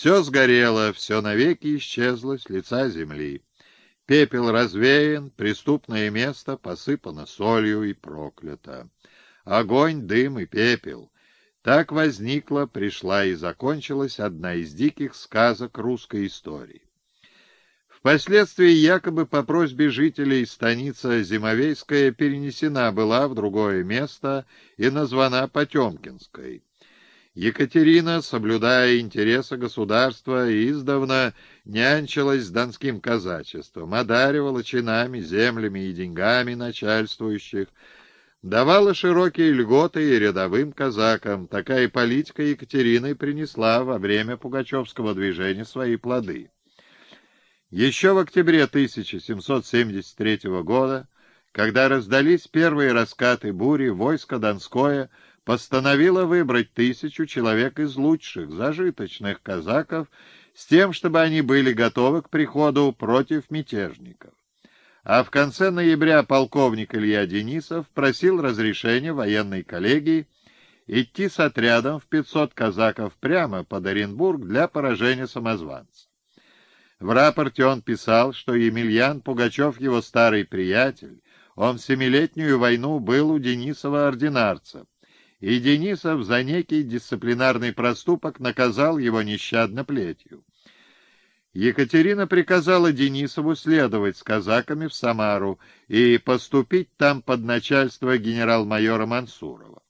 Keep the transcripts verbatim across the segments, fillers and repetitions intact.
Все сгорело, все навеки исчезло с лица земли. Пепел развеян, преступное место посыпано солью и проклято. Огонь, дым и пепел. Так возникла, пришла и закончилась одна из диких сказок русской истории. Впоследствии якобы по просьбе жителей станица Зимовейская перенесена была в другое место и названа Потемкинской. Екатерина, соблюдая интересы государства, издавна нянчилась с донским казачеством, одаривала чинами, землями и деньгами начальствующих, давала широкие льготы и рядовым казакам. Такая политика Екатерины принесла во время Пугачевского движения свои плоды. Еще в октябре тысяча семьсот семьдесят третьего года, когда раздались первые раскаты бури, войско Донское постановило выбрать тысячу человек из лучших, зажиточных казаков с тем, чтобы они были готовы к приходу против мятежников. А в конце ноября полковник Илья Денисов просил разрешения военной коллегии идти с отрядом в пятьсот казаков прямо под Оренбург для поражения самозванца. В рапорте он писал, что Емельян Пугачев его старый приятель, он в Семилетнюю войну был у Денисова ординарцем, и Денисов за некий дисциплинарный проступок наказал его нещадно плетью. Екатерина приказала Денисову следовать с казаками в Самару и поступить там под начальство генерал-майора Мансурова.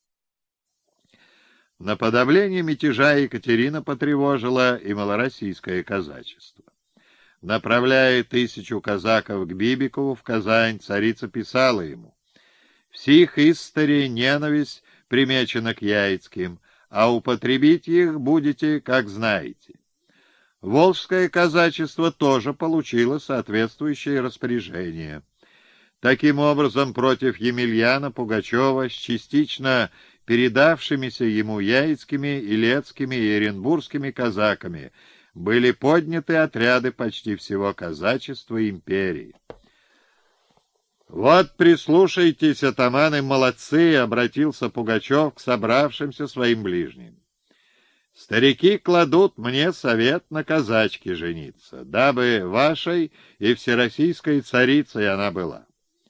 На подавление мятежа Екатерина потревожила и малороссийское казачество. Направляя тысячу казаков к Бибикову в Казань, царица писала ему: «В сих истории ненависть примечена к Яицким, а употребить их будете, как знаете». Волжское казачество тоже получило соответствующее распоряжение. Таким образом, против Емельяна Пугачева с частично передавшимися ему яицкими, илецкими и оренбургскими казаками были подняты отряды почти всего казачества империи. «Вот прислушайтесь, атаманы молодцы!» — обратился Пугачев к собравшимся своим ближним. «Старики кладут мне совет на казачке жениться, дабы вашей и всероссийской царицей она была».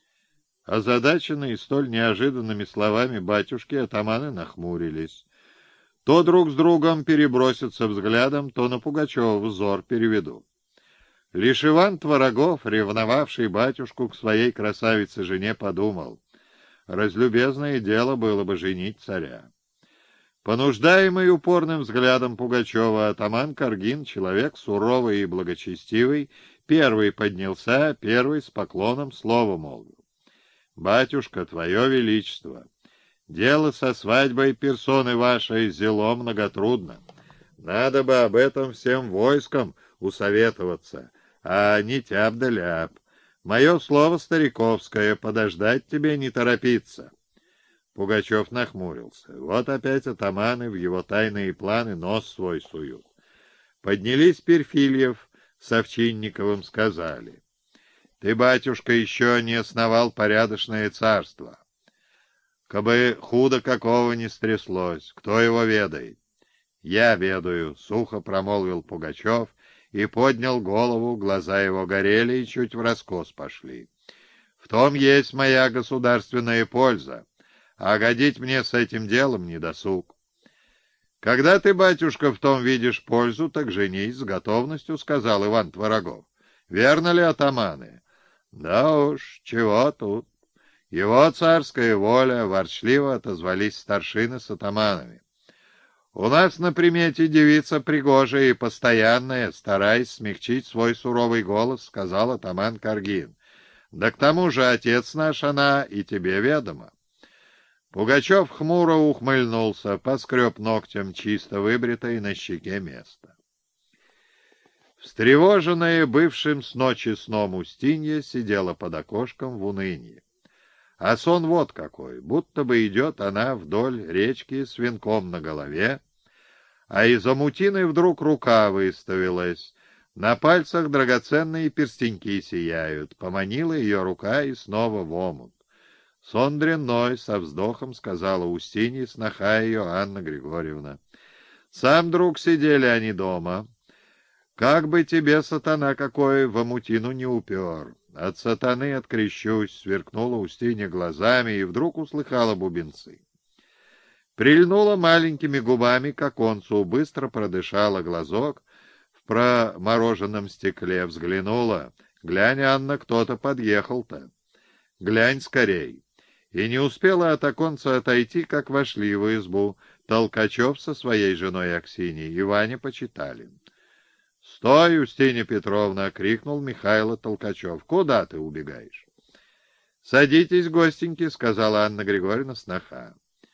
Озадаченные столь неожиданными словами батюшки, атаманы нахмурились. То друг с другом перебросятся взглядом, то на Пугачева взор переведут. Лишь Иван Творогов, ревновавший батюшку к своей красавице-жене, подумал: разлюбезное дело было бы женить царя. Понуждаемый упорным взглядом Пугачева, атаман Каргин, человек суровый и благочестивый, первый поднялся, первый с поклоном слово молвил: «Батюшка, твое величество, дело со свадьбой персоны вашей зело многотрудно. Надо бы об этом всем войскам усоветоваться, а не тяп да ляп. Мое слово стариковское, подождать тебе не торопиться». Пугачев нахмурился. Вот опять атаманы в его тайные планы нос свой суют. Поднялись Перфильев с Овчинниковым, сказали: «Ты, батюшка, еще не основал порядочное царство. Кабы худо какого не стряслось, кто его ведает?» «Я ведаю», — сухо промолвил Пугачев и поднял голову, глаза его горели и чуть враскос пошли. «В том есть моя государственная польза, а годить мне с этим делом не досуг». «Когда ты, батюшка, в том видишь пользу, так женись с готовностью», — сказал Иван Творогов. «Верно ли, атаманы?» «Да уж, чего тут?» «Его царская воля», — ворчливо отозвались старшины с атаманами. «У нас на примете девица пригожая и постоянная, стараясь смягчить свой суровый голос», — сказал атаман Каргин. «Да к тому же отец наш она и тебе ведома». Пугачев хмуро ухмыльнулся, поскреб ногтем чисто выбритое на щеке место. Встревоженная бывшим с ночи сном Устинья сидела под окошком в унынии. А сон вот какой, будто бы идет она вдоль речки с венком на голове, а из омутины вдруг рука выставилась, на пальцах драгоценные перстеньки сияют, поманила ее рука и снова в омут. «Сон дрянной», — со вздохом сказала Устинье сноха ее Анна Григорьевна. Сам, друг, сидели они дома. Как бы тебе сатана какой в омутину не упер. От сатаны открещусь, сверкнула Устинья глазами и вдруг услыхала бубенцы. Прильнула маленькими губами к оконцу, быстро продышала глазок, в промороженном стекле взглянула. Глянь, Анна, кто-то подъехал-то. Глянь скорей. И не успела от оконца отойти, как вошли в избу Толкачев со своей женой Аксиньей и Ваня Почиталин. — Стой, Устинья Петровна! — крикнул Михайло Толкачев. — Куда ты убегаешь? — Садитесь, гостеньки, — сказала Анна Григорьевна сноха.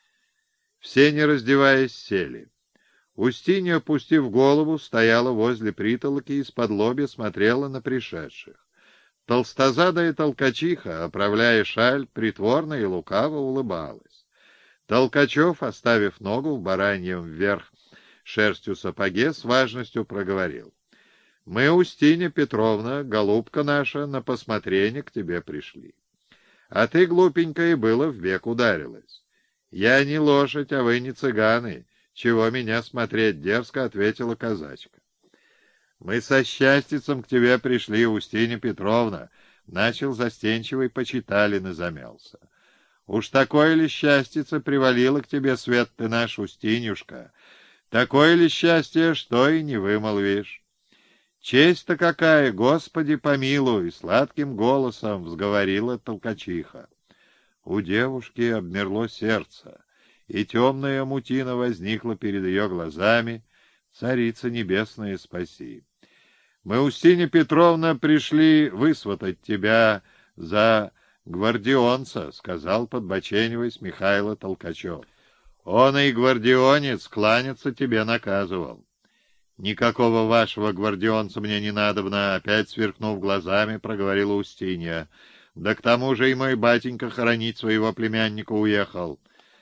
Все, не раздеваясь, сели. Устинья, опустив голову, стояла возле притолоки и исподлобья смотрела на пришедших. Толстозадая толкачиха, оправляя шаль, притворно и лукаво улыбалась. Толкачев, оставив ногу в бараньем вверх шерстью сапоге, с важностью проговорил. — Мы, Устинья Петровна, голубка наша, на посмотрение к тебе пришли. А ты, глупенькая, и было в век ударилась. Я не лошадь, а вы не цыганы. Чего меня смотреть дерзко, — ответила казачка. — Мы со счастьицем к тебе пришли, Устинья Петровна, — начал застенчивый Почиталин и замялся. — Уж такое ли счастьице привалило к тебе, свет ты наш, Устинюшка? Такое ли счастье, что и не вымолвишь? Честь-то какая, Господи помилуй, — сладким голосом взговорила толкачиха. У девушки обмерло сердце, и темная мутина возникла перед ее глазами. Царица небесная, спаси! Мы, Устинья Петровна, пришли высватать тебя за гвардионца, — сказал, подбочениваясь, Михайло Толкачев. Он и гвардионец кланяться тебе наказывал. Никакого вашего гвардионца мне не надобно, — опять сверкнув глазами, проговорила Устинья. Да к тому же и мой батенька хоронить своего племянника уехал.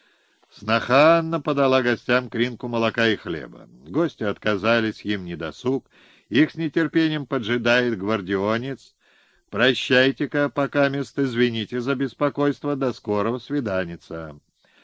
Сноха Анна подала гостям кринку молока и хлеба. Гости отказались, им недосуг. Их с нетерпением поджидает гвардионец. Прощайте-ка, покамест, извините за беспокойство, до скорого свиданица.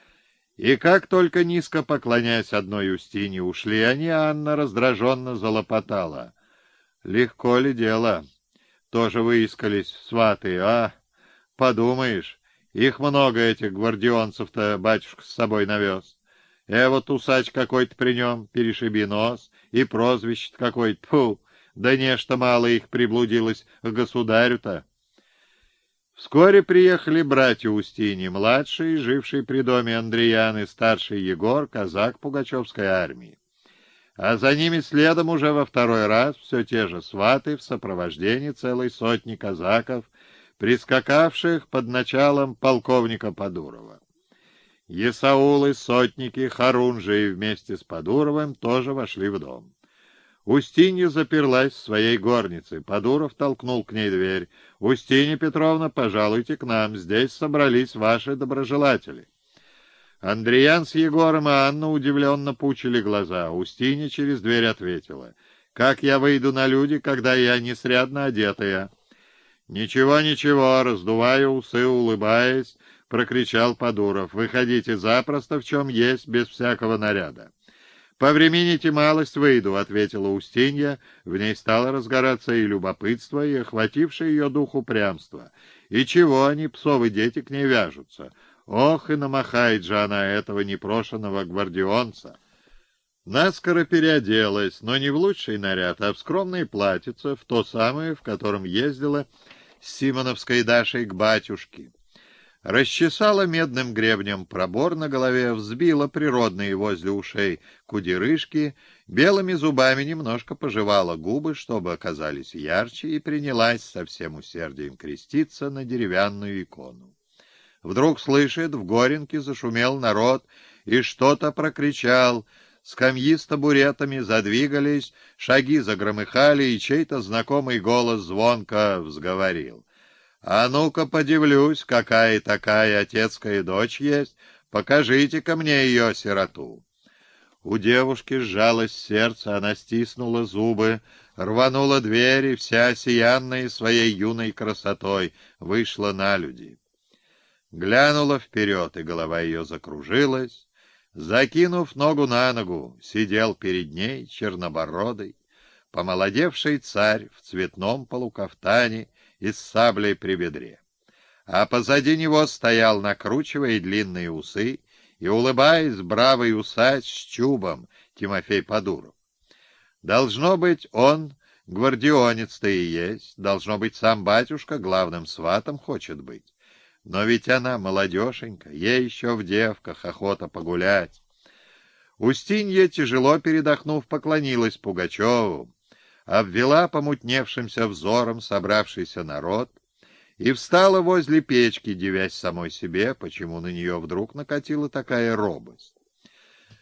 И как только низко поклоняясь одной Устинье ушли они, Анна раздраженно залопотала. Легко ли дело? Тоже выискались сваты, а? Подумаешь, их много, этих гвардионцев-то, батюшка с собой навез. Э, вот усач какой-то при нем, перешиби нос, и прозвище какой-то, фу, да нечто мало их приблудилось к государю-то. Вскоре приехали братья Устиньи, младший, живший при доме Андриян, и старший Егор, казак Пугачевской армии. А за ними следом уже во второй раз все те же сваты в сопровождении целой сотни казаков, прискакавших под началом полковника Подурова. Есаулы, сотники, хорунжии вместе с Подуровым тоже вошли в дом. Устинья заперлась в своей горнице. Подуров толкнул к ней дверь. — Устинья Петровна, пожалуйте к нам, здесь собрались ваши доброжелатели. Андриян с Егором и Анна удивленно пучили глаза. Устинья через дверь ответила. — Как я выйду на люди, когда я несрядно одетая? — Ничего, ничего, раздувая усы, улыбаясь, прокричал Подуров. — Выходите запросто, в чем есть, без всякого наряда. — Повремените малость, выйду, — ответила Устинья. В ней стало разгораться и любопытство, и охватившее ее дух упрямство. И чего они, псовы дети, к ней вяжутся? Ох, и намахает же она этого непрошенного гвардионца. Наскоро переоделась, но не в лучший наряд, а в скромное платьице, в то самое, в котором ездила с Симоновской Дашей к батюшке. Расчесала медным гребнем пробор на голове, взбила природные возле ушей кудерышки, белыми зубами немножко пожевала губы, чтобы оказались ярче, и принялась со всем усердием креститься на деревянную икону. Вдруг, слышит, в Горенке зашумел народ и что-то прокричал. Скамьи с табуретами задвигались, шаги загромыхали, и чей-то знакомый голос звонко взговорил. — А ну-ка подивлюсь, какая такая отецкая дочь есть, покажите-ка мне ее сироту. У девушки сжалось сердце, она стиснула зубы, рванула дверь и вся сиянная своей юной красотой вышла на люди. Глянула вперед, и голова ее закружилась. Закинув ногу на ногу, сидел перед ней чернобородый, помолодевший царь в цветном полукафтане и с саблей при бедре. А позади него стоял, накручивая длинные усы и улыбаясь, бравый усач с чубом Тимофей Подуров. Должно быть, он гвардионец-то и есть, должно быть, сам батюшка главным сватом хочет быть. Но ведь она молодешенька, ей еще в девках охота погулять. Устинья, тяжело передохнув, поклонилась Пугачеву, обвела помутневшимся взором собравшийся народ и встала возле печки, дивясь самой себе, почему на нее вдруг накатила такая робость.